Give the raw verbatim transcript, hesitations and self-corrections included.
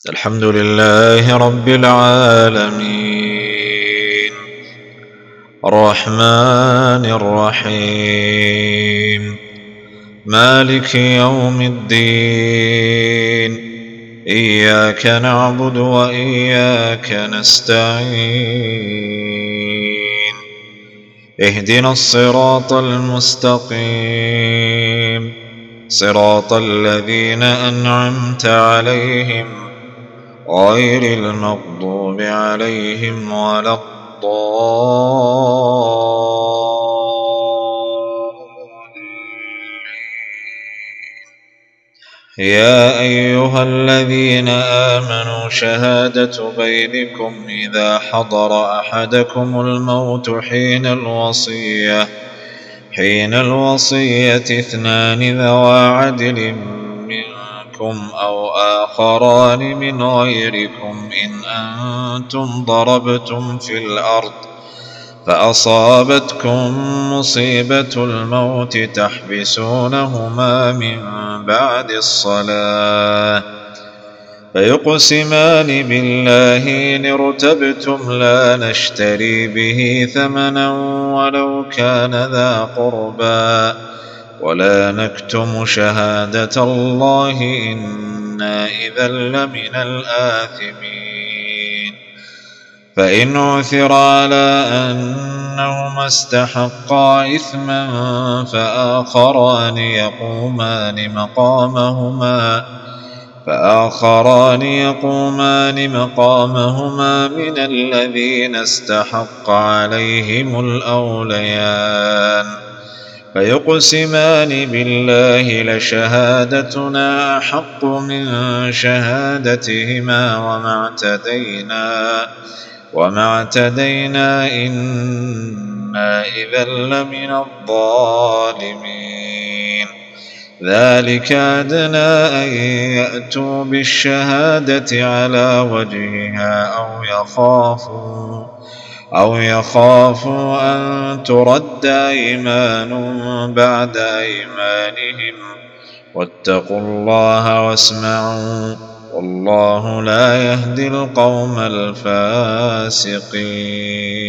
الحمد لله رب العالمين الرحمن الرحيم مالك يوم الدين إياك نعبد وإياك نستعين اهدنا الصراط المستقيم صراط الذين أنعمت عليهم غير المغضوب عليهم ولا الضالين. يا أيها الذين آمنوا شهادة بينكم إذا حضر أحدكم الموت حين الوصية حين الوصية اثنان ذوى عدل منكم أو آخران من غيركم إن أنتم ضربتم في الأرض فأصابتكم مصيبة الموت تحبسونهما من بعد الصلاة فيقسمان بالله إن ارتبتم لا نشتري به ثمنا ولو كان ذا قربى ولا نكتم شهادة الله إنا إذا لمن الآثمين. فإن عثر على أنهما استحقا إثما فآخران يقومان مقامهما فآخران يقومان مقامهما من الذين استحق عليهم الأوليان فيقسمان بالله لشهادتنا أحق من شهادتهما وما اعتدينا وما اعتدينا إنا إذا لمن الظالمين. ذلك أدنى أن يأتوا بالشهادة على وجهها أو يخافوا أو يخافوا أن ترد أيمان بعد أيمانهم واتقوا الله واسمعوا والله لا يهدي القوم الفاسقين.